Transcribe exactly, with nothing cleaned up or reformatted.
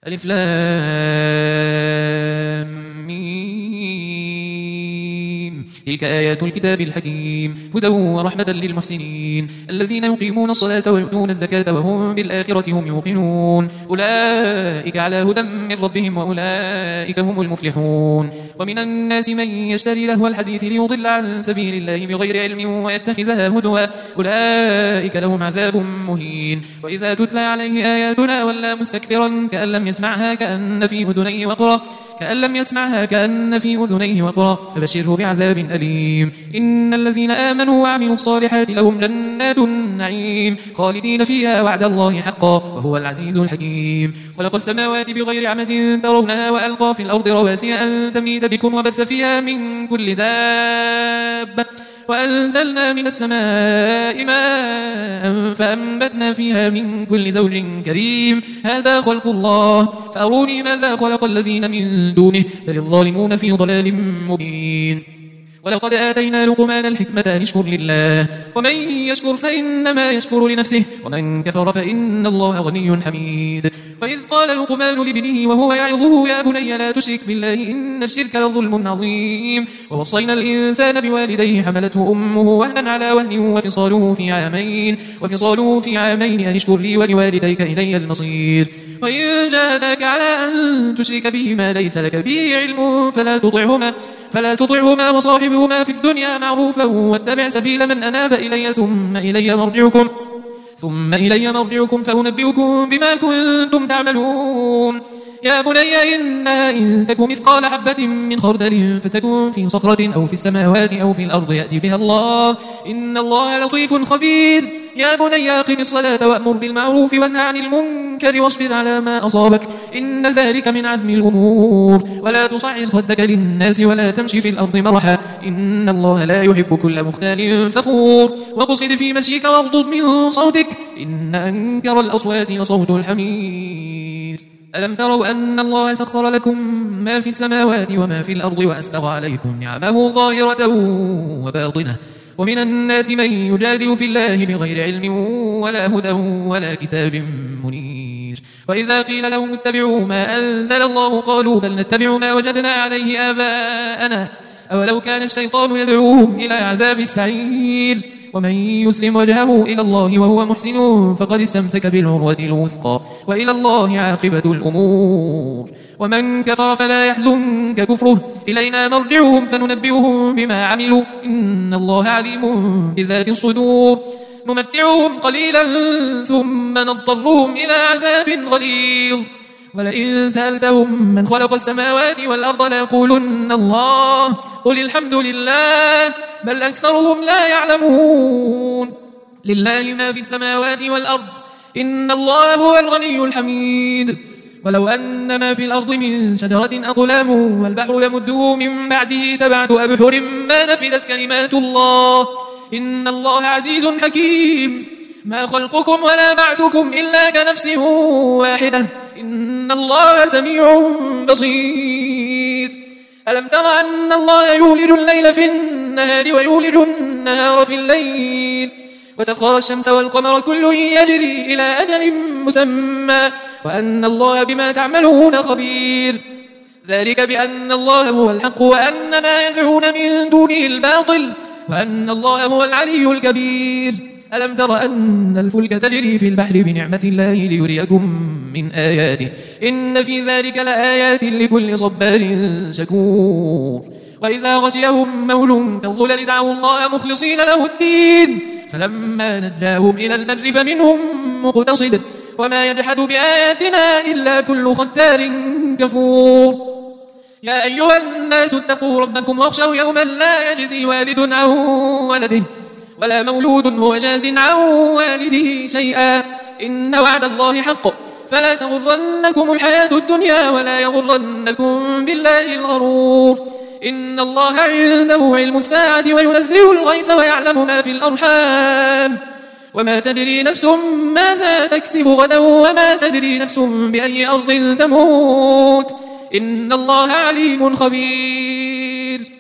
ألف لام ميم. تلك آيات الكتاب الحكيم هدى ورحمة للمحسنين الذين يقيمون الصلاة ويؤتون الزكاة وهم بالآخرة هم يوقنون أولئك على هدى من ربهم وأولئك هم المفلحون. ومن الناس من يشتري لهو الحديث ليضل عن سبيل الله بغير علم ويتخذها هدوا أولئك لهم عذاب مهين. وإذا تتلى عليه آياتنا ولى مستكبرا كأن لم يسمعها كأن في أذنيه وقرا كأن لم يسمعها كأن في أذنيه وقرا فبشره بعذاب أليم. إن الذين آمنوا وعملوا الصالحات لهم جنات النعيم خالدين فيها وعد الله حقا وهو العزيز الحكيم. خلق السماوات بغير عمد ترونها وألقى في الأرض رواسي أن تميد بكم وبث فيها من كل دابة وأنزلنا من السماء ماء فأنبتنا فيها من كل زوج كريم هذا خلق الله فأروني ماذا خلق الذين من دونه بل الظالمون في ضلال مبين. ولقد آتينا لقمان الحكمة أن اشكر لله ومن يشكر فإنما يشكر لنفسه ومن كفر فإن الله غني حميد. وإذ قال لقمان لابنه وهو يعظه يا بني لا تشرك بالله إن الشرك لظلم عظيم. ووصينا الإنسان بوالديه حملته أمه وهنا على وهن وفصاله في عامين وفصاله في عامين أن اشكر لي ولوالديك إلي المصير. وإن جاهداك على أن تشرك به ما ليس لك به علم فلا تطعهما فلا تطعهما وصاحبهما في الدنيا معروفا واتبع سبيل من أناب إلي ثم إلي مرجعكم ثم إلي مرجعكم فأنبئكم بما كنتم تعملون. يا بني إنها إن تك مثقال حبة من خردل فتكون في صخرة أو في السماوات أو في الأرض يأتي بها الله إن الله لطيف خبير. يا بني أقم الصلاة وأمر بالمعروف وانهى عن المنكر واصبر على ما أصابك إن ذلك من عزم الأمور. ولا تصعد خدك للناس ولا تمشي في الأرض مرحا إن الله لا يحب كل مختال فخور. واقصد في مشيك واغضض من صوتك إن أنكر الأصوات لصوت الحمير. ألم تروا أن الله سخر لكم ما في السماوات وما في الأرض وأسبغ عليكم نعمه ظاهرة وباطنة ومن الناس من يجادل في الله بغير علم ولا هدى ولا كتاب منير. وإذا قيل لهم اتبعوا ما أنزل الله قالوا بل نتبع ما وجدنا عليه آباءنا أولو كان الشيطان يدعوهم إلى عذاب السعير. ومن يسلم وجهه إلى الله وهو محسن فقد استمسك بالعروة الوثقى وإلى الله عاقبة الأمور. ومن كفر فلا يحزنك كفره إلينا مرجعهم فننبئهم بما عملوا إن الله عليم بذات الصدور. نمتعهم قليلا ثم نضطرهم إلى عذاب غليظ ولئن سألتهم من خلق السماوات والأرض ليقولن الله قل الحمد لله بل أكثرهم لا يعلمون. لله ما في السماوات والأرض إن الله هو الغني الحميد. ولو أن ما في الأرض من شجرة أقلام والبحر يمده من بعده سبعة أبحر ما نفدت كلمات الله إن الله عزيز حكيم. ما خلقكم ولا بعثكم إلا كنفس واحدة إن الله سميع بصير. ألم تر أن الله يولج الليل في النهار ويولج النهار في الليل وسخر الشمس والقمر كل يجري إلى أجل مسمى وأن الله بما تعملون خبير. ذلك بأن الله هو الحق وأن ما يدعون من دونه الباطل وأن الله هو العلي الكبير. ألم تر أن الفلك تجري في البحر بنعمة الله ليريكم من آياته إن في ذلك لآيات لكل صبار شكور. وإذا غشيهم موج كالظلل دعوا الله مخلصين له الدين فلما نجاهم إلى البر فمنهم مقتصد وما يجحد بآياتنا إلا كل ختار كفور. يا أيها الناس اتقوا ربكم واخشوا يوما لا يجزي والد عن ولده ولا مولود هو جاز عن والده شيئا إن وعد الله حق فلا تغرنكم الحياة الدنيا ولا يغرنكم بالله الغرور. إن الله عنده علم الساعة وينزل الغيث ويعلم ما في الأرحام وما تدري نفس ماذا تكسب غدا وما تدري نفس بأي أرض تموت إن الله عليم خبير.